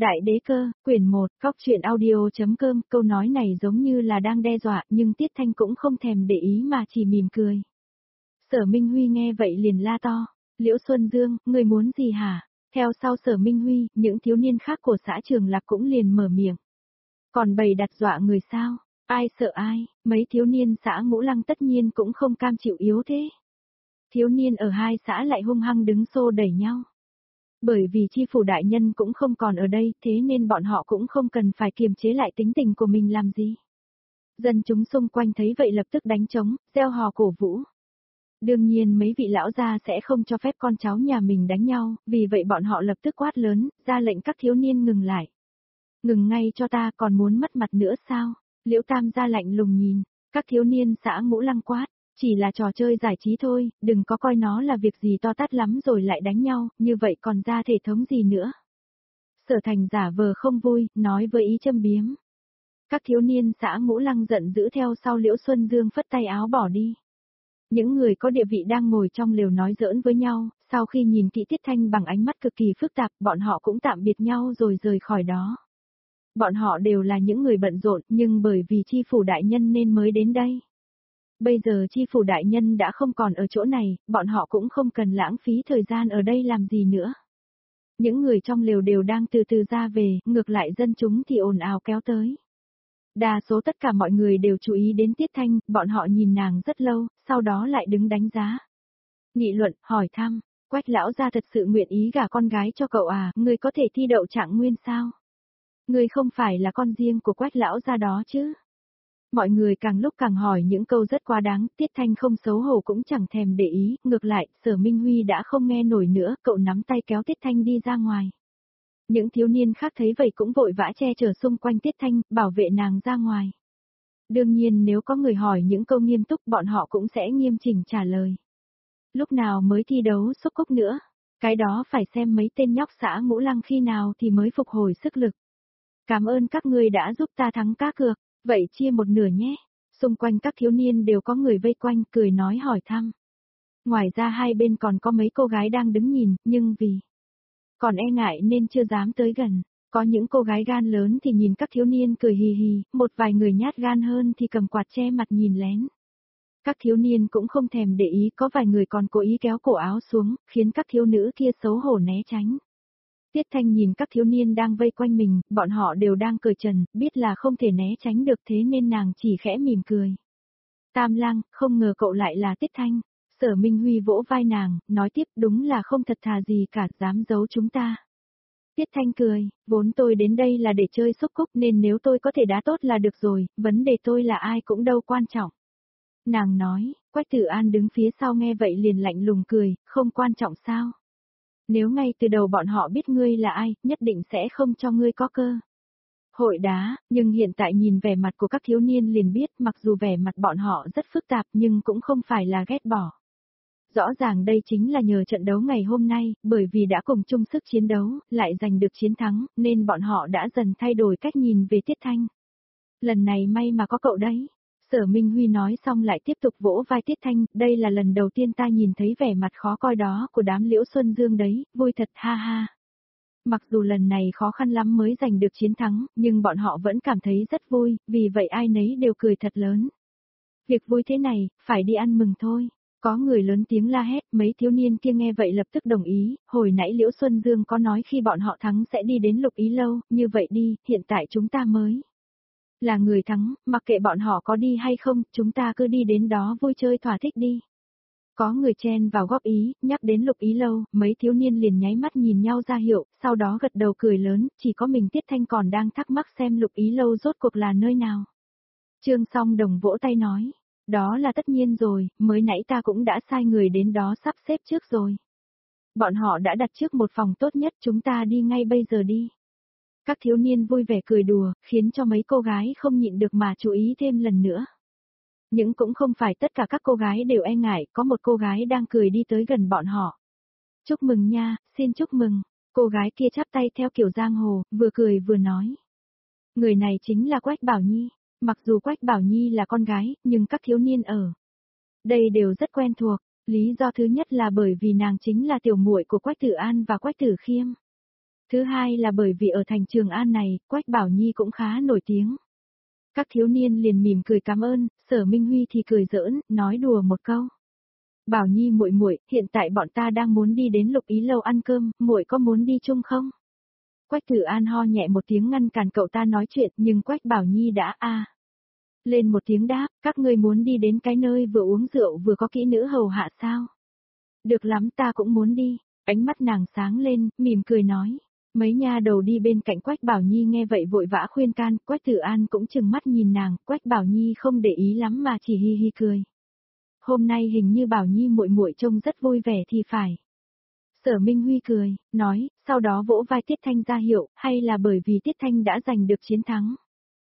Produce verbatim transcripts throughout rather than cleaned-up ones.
Đại đế cơ, quyển một, cóc truyện audio.com, câu nói này giống như là đang đe dọa, nhưng Tiết Thanh cũng không thèm để ý mà chỉ mỉm cười. Sở Minh Huy nghe vậy liền la to, Liễu Xuân Dương, người muốn gì hả? Theo sau Sở Minh Huy, những thiếu niên khác của xã Trường Lạc cũng liền mở miệng. Còn bày đặt dọa người sao? Ai sợ ai? Mấy thiếu niên xã Ngũ Lăng tất nhiên cũng không cam chịu yếu thế. Thiếu niên ở hai xã lại hung hăng đứng xô đẩy nhau. Bởi vì chi phủ đại nhân cũng không còn ở đây, thế nên bọn họ cũng không cần phải kiềm chế lại tính tình của mình làm gì. Dân chúng xung quanh thấy vậy lập tức đánh trống, reo hò cổ vũ. Đương nhiên mấy vị lão gia sẽ không cho phép con cháu nhà mình đánh nhau, vì vậy bọn họ lập tức quát lớn, ra lệnh các thiếu niên ngừng lại. Ngừng ngay cho ta, còn muốn mất mặt nữa sao? Liễu Tam gia lạnh lùng nhìn, các thiếu niên xã Ngũ Lăng quát. Chỉ là trò chơi giải trí thôi, đừng có coi nó là việc gì to tát lắm rồi lại đánh nhau, như vậy còn ra thể thống gì nữa. Sở Thành giả vờ không vui, nói với ý châm biếm. Các thiếu niên xã Ngũ Lăng giận dữ theo sau Liễu Xuân Dương phất tay áo bỏ đi. Những người có địa vị đang ngồi trong lều nói giỡn với nhau, sau khi nhìn kỹ Tiết Thanh bằng ánh mắt cực kỳ phức tạp, bọn họ cũng tạm biệt nhau rồi rời khỏi đó. Bọn họ đều là những người bận rộn, nhưng bởi vì chi phủ đại nhân nên mới đến đây. Bây giờ chi phủ đại nhân đã không còn ở chỗ này, bọn họ cũng không cần lãng phí thời gian ở đây làm gì nữa. Những người trong lều đều đang từ từ ra về, ngược lại dân chúng thì ồn ào kéo tới. Đa số tất cả mọi người đều chú ý đến Tiết Thanh, bọn họ nhìn nàng rất lâu, sau đó lại đứng đánh giá. Nghị luận, hỏi thăm, Quách lão gia thật sự nguyện ý gả con gái cho cậu à, ngươi có thể thi đậu trạng nguyên sao? Ngươi không phải là con riêng của Quách lão gia đó chứ? Mọi người càng lúc càng hỏi những câu rất quá đáng, Tiết Thanh không xấu hổ cũng chẳng thèm để ý, ngược lại, Sở Minh Huy đã không nghe nổi nữa, cậu nắm tay kéo Tiết Thanh đi ra ngoài. Những thiếu niên khác thấy vậy cũng vội vã che chở xung quanh Tiết Thanh, bảo vệ nàng ra ngoài. Đương nhiên nếu có người hỏi những câu nghiêm túc bọn họ cũng sẽ nghiêm chỉnh trả lời. Lúc nào mới thi đấu xúc cúc nữa? Cái đó phải xem mấy tên nhóc xã Ngũ Lăng khi nào thì mới phục hồi sức lực. Cảm ơn các ngươi đã giúp ta thắng cá cược. Vậy chia một nửa nhé. Xung quanh các thiếu niên đều có người vây quanh cười nói hỏi thăm. Ngoài ra hai bên còn có mấy cô gái đang đứng nhìn, nhưng vì còn e ngại nên chưa dám tới gần. Có những cô gái gan lớn thì nhìn các thiếu niên cười hì hì, một vài người nhát gan hơn thì cầm quạt che mặt nhìn lén. Các thiếu niên cũng không thèm để ý, có vài người còn cố ý kéo cổ áo xuống, khiến các thiếu nữ kia xấu hổ né tránh. Tiết Thanh nhìn các thiếu niên đang vây quanh mình, bọn họ đều đang cởi trần, biết là không thể né tránh được thế nên nàng chỉ khẽ mỉm cười. Tam Lang, không ngờ cậu lại là Tiết Thanh. Sở Minh Huy vỗ vai nàng, nói tiếp đúng là không thật thà gì cả, dám giấu chúng ta. Tiết Thanh cười, vốn tôi đến đây là để chơi xúc cúc nên nếu tôi có thể đá tốt là được rồi, vấn đề tôi là ai cũng đâu quan trọng. Nàng nói, Quách Tử An đứng phía sau nghe vậy liền lạnh lùng cười, không quan trọng sao? Nếu ngay từ đầu bọn họ biết ngươi là ai, nhất định sẽ không cho ngươi có cơ hội đá, nhưng hiện tại nhìn vẻ mặt của các thiếu niên liền biết mặc dù vẻ mặt bọn họ rất phức tạp nhưng cũng không phải là ghét bỏ. Rõ ràng đây chính là nhờ trận đấu ngày hôm nay, bởi vì đã cùng chung sức chiến đấu, lại giành được chiến thắng, nên bọn họ đã dần thay đổi cách nhìn về Tiết Thanh. Lần này may mà có cậu đấy. Sở Minh Huy nói xong lại tiếp tục vỗ vai Tiết Thanh, đây là lần đầu tiên ta nhìn thấy vẻ mặt khó coi đó của đám Liễu Xuân Dương đấy, vui thật ha ha. Mặc dù lần này khó khăn lắm mới giành được chiến thắng, nhưng bọn họ vẫn cảm thấy rất vui, vì vậy ai nấy đều cười thật lớn. Việc vui thế này, phải đi ăn mừng thôi. Có người lớn tiếng la hét, mấy thiếu niên kia nghe vậy lập tức đồng ý, hồi nãy Liễu Xuân Dương có nói khi bọn họ thắng sẽ đi đến Lục Ý Lâu, như vậy đi, hiện tại chúng ta mới là người thắng, mặc kệ bọn họ có đi hay không, chúng ta cứ đi đến đó vui chơi thỏa thích đi. Có người chen vào góp ý, nhắc đến Lục Ý Lâu, mấy thiếu niên liền nháy mắt nhìn nhau ra hiệu, sau đó gật đầu cười lớn, chỉ có mình Tiết Thanh còn đang thắc mắc xem Lục Ý Lâu rốt cuộc là nơi nào. Trương Song Đồng vỗ tay nói, đó là tất nhiên rồi, mới nãy ta cũng đã sai người đến đó sắp xếp trước rồi. Bọn họ đã đặt trước một phòng tốt nhất, chúng ta đi ngay bây giờ đi. Các thiếu niên vui vẻ cười đùa, khiến cho mấy cô gái không nhịn được mà chú ý thêm lần nữa. Nhưng cũng không phải tất cả các cô gái đều e ngại, có một cô gái đang cười đi tới gần bọn họ. Chúc mừng nha, xin chúc mừng. Cô gái kia chắp tay theo kiểu giang hồ, vừa cười vừa nói. Người này chính là Quách Bảo Nhi. Mặc dù Quách Bảo Nhi là con gái, nhưng các thiếu niên ở đây đều rất quen thuộc. Lý do thứ nhất là bởi vì nàng chính là tiểu muội của Quách Tử An và Quách Tử Khiêm. Thứ hai là bởi vì ở thành Trường An này, Quách Bảo Nhi cũng khá nổi tiếng. Các thiếu niên liền mỉm cười cảm ơn, Sở Minh Huy thì cười giỡn, nói đùa một câu. Bảo Nhi muội muội, hiện tại bọn ta đang muốn đi đến Lục Ý lâu ăn cơm, muội có muốn đi chung không? Quách Tử An ho nhẹ một tiếng ngăn cản cậu ta nói chuyện, nhưng Quách Bảo Nhi đã a à. Lên một tiếng đáp, các ngươi muốn đi đến cái nơi vừa uống rượu vừa có kỹ nữ hầu hạ sao? Được lắm, ta cũng muốn đi. Ánh mắt nàng sáng lên, mỉm cười nói. Mấy nha đầu đi bên cạnh Quách Bảo Nhi nghe vậy vội vã khuyên can, Quách Tử An cũng chừng mắt nhìn nàng, Quách Bảo Nhi không để ý lắm mà chỉ hi hi cười. Hôm nay hình như Bảo Nhi muội muội trông rất vui vẻ thì phải. Sở Minh Huy cười, nói, sau đó vỗ vai Tiết Thanh ra hiệu, hay là bởi vì Tiết Thanh đã giành được chiến thắng.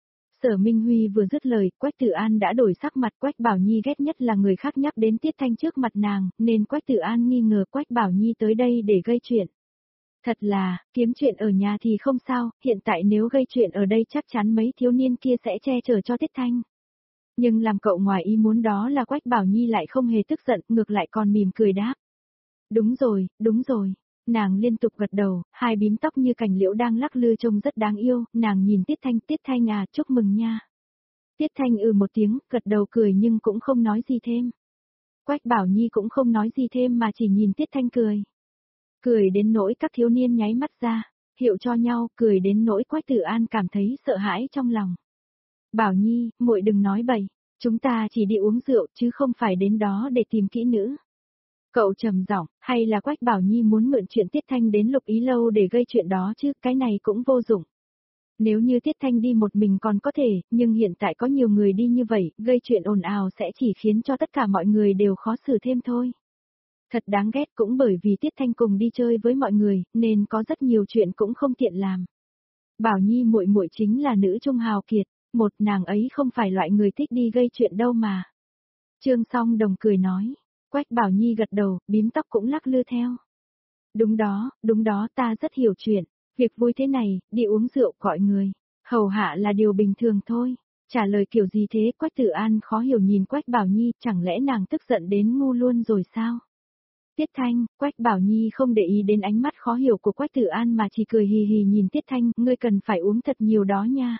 Sở Minh Huy vừa dứt lời, Quách Tử An đã đổi sắc mặt. Quách Bảo Nhi ghét nhất là người khác nhắc đến Tiết Thanh trước mặt nàng, nên Quách Tử An nghi ngờ Quách Bảo Nhi tới đây để gây chuyện. Thật là, kiếm chuyện ở nhà thì không sao, hiện tại nếu gây chuyện ở đây chắc chắn mấy thiếu niên kia sẽ che chở cho Tiết Thanh. Nhưng làm cậu ngoài ý muốn đó là Quách Bảo Nhi lại không hề tức giận, ngược lại còn mỉm cười đáp. Đúng rồi, đúng rồi. Nàng liên tục gật đầu, hai bím tóc như cành liễu đang lắc lư trông rất đáng yêu, nàng nhìn Tiết Thanh, Tiết Thanh à, chúc mừng nha. Tiết Thanh ừ một tiếng, gật đầu cười nhưng cũng không nói gì thêm. Quách Bảo Nhi cũng không nói gì thêm mà chỉ nhìn Tiết Thanh cười. Cười đến nỗi các thiếu niên nháy mắt ra, hiệu cho nhau, cười đến nỗi Quách Tử An cảm thấy sợ hãi trong lòng. Bảo Nhi, muội đừng nói bậy, chúng ta chỉ đi uống rượu chứ không phải đến đó để tìm kỹ nữ. Cậu trầm giọng, hay là Quách Bảo Nhi muốn mượn chuyện Tiết Thanh đến Lục Ý lâu để gây chuyện đó chứ, cái này cũng vô dụng. Nếu như Tiết Thanh đi một mình còn có thể, nhưng hiện tại có nhiều người đi như vậy, gây chuyện ồn ào sẽ chỉ khiến cho tất cả mọi người đều khó xử thêm thôi. Thật đáng ghét, cũng bởi vì Tiết Thanh cùng đi chơi với mọi người, nên có rất nhiều chuyện cũng không tiện làm. Bảo Nhi muội muội chính là nữ trung hào kiệt, một nàng ấy không phải loại người thích đi gây chuyện đâu mà. Trương Song Đồng cười nói. Quách Bảo Nhi gật đầu, bím tóc cũng lắc lư theo. Đúng đó, đúng đó, ta rất hiểu chuyện. Việc vui thế này, đi uống rượu gọi người. Hầu hạ là điều bình thường thôi. Trả lời kiểu gì thế? Quách Tử An khó hiểu nhìn Quách Bảo Nhi, chẳng lẽ nàng tức giận đến ngu luôn rồi sao? Tiết Thanh, Quách Bảo Nhi không để ý đến ánh mắt khó hiểu của Quách Tử An mà chỉ cười hì hì nhìn Tiết Thanh, ngươi cần phải uống thật nhiều đó nha.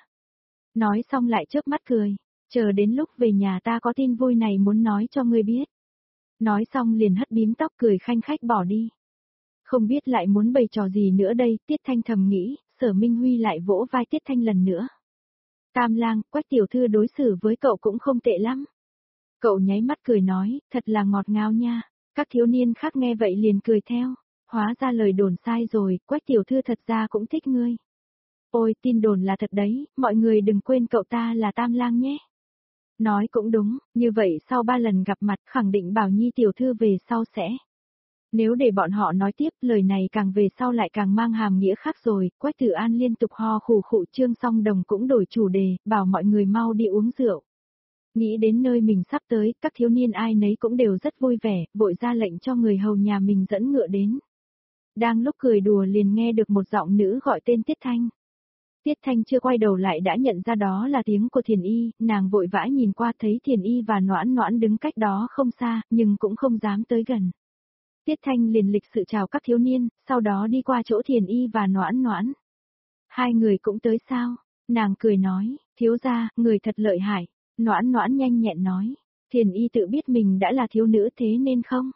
Nói xong lại chớp mắt cười, chờ đến lúc về nhà ta có tin vui này muốn nói cho ngươi biết. Nói xong liền hất bím tóc cười khanh khách bỏ đi. Không biết lại muốn bày trò gì nữa đây, Tiết Thanh thầm nghĩ, Sở Minh Huy lại vỗ vai Tiết Thanh lần nữa. Tam lang, Quách tiểu thư đối xử với cậu cũng không tệ lắm. Cậu nháy mắt cười nói, thật là ngọt ngào nha. Các thiếu niên khác nghe vậy liền cười theo. Hóa ra lời đồn sai rồi, Quách tiểu thư thật ra cũng thích ngươi. Ôi, tin đồn là thật đấy, mọi người đừng quên cậu ta là Tam lang nhé. Nói cũng đúng, như vậy sau ba lần gặp mặt khẳng định Bảo Nhi tiểu thư về sau sẽ. Nếu để bọn họ nói tiếp, lời này càng về sau lại càng mang hàm nghĩa khác rồi. Quách Tử An liên tục ho khủ khụ. Trương Song Đồng cũng đổi chủ đề, bảo mọi người mau đi uống rượu. Nghĩ đến nơi mình sắp tới, các thiếu niên ai nấy cũng đều rất vui vẻ, vội ra lệnh cho người hầu nhà mình dẫn ngựa đến. Đang lúc cười đùa liền nghe được một giọng nữ gọi tên Tiết Thanh. Tiết Thanh chưa quay đầu lại đã nhận ra đó là tiếng của Thiền Y, nàng vội vã nhìn qua thấy Thiền Y và Noãn Noãn đứng cách đó không xa, nhưng cũng không dám tới gần. Tiết Thanh liền lịch sự chào các thiếu niên, sau đó đi qua chỗ Thiền Y và Noãn Noãn. Hai người cũng tới sao? Nàng cười nói, thiếu gia, người thật lợi hại. Noãn Noãn nhanh nhẹn nói, Thiền Y tự biết mình đã là thiếu nữ thế nên không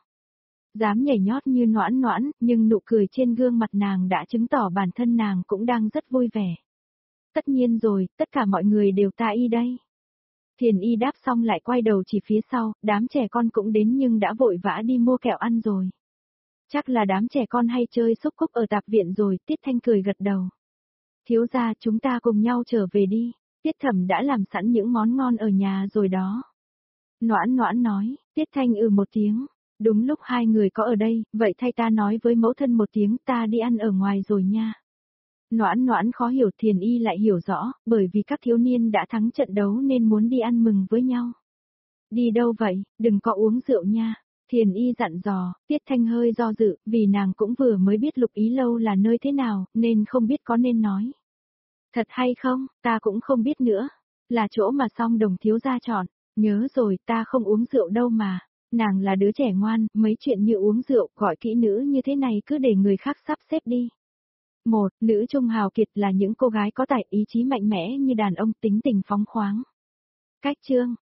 dám nhảy nhót như Noãn Noãn, nhưng nụ cười trên gương mặt nàng đã chứng tỏ bản thân nàng cũng đang rất vui vẻ. Tất nhiên rồi, tất cả mọi người đều ta y đây. Thiền Y đáp xong lại quay đầu chỉ phía sau, đám trẻ con cũng đến nhưng đã vội vã đi mua kẹo ăn rồi. Chắc là đám trẻ con hay chơi xúc cúc ở tạp viện rồi, Tiết Thanh cười gật đầu. Thiếu gia chúng ta cùng nhau trở về đi, Tiết Thẩm đã làm sẵn những món ngon ở nhà rồi đó. Noãn Noãn nói, Tiết Thanh ừ một tiếng, đúng lúc hai người có ở đây, vậy thay ta nói với mẫu thân một tiếng ta đi ăn ở ngoài rồi nha. Noãn Noãn khó hiểu Thiền Y lại hiểu rõ, bởi vì các thiếu niên đã thắng trận đấu nên muốn đi ăn mừng với nhau. Đi đâu vậy, đừng có uống rượu nha. Thiền Y dặn dò, Tiết Thanh hơi do dự, vì nàng cũng vừa mới biết Lục Ý lâu là nơi thế nào, nên không biết có nên nói. Thật hay không, ta cũng không biết nữa. Là chỗ mà Song Đồng thiếu gia chọn. Nhớ rồi, ta không uống rượu đâu mà. Nàng là đứa trẻ ngoan, mấy chuyện như uống rượu, gọi kỹ nữ như thế này cứ để người khác sắp xếp đi. Một, nữ trung hào kiệt là những cô gái có tài ý chí mạnh mẽ như đàn ông tính tình phóng khoáng. Cách chương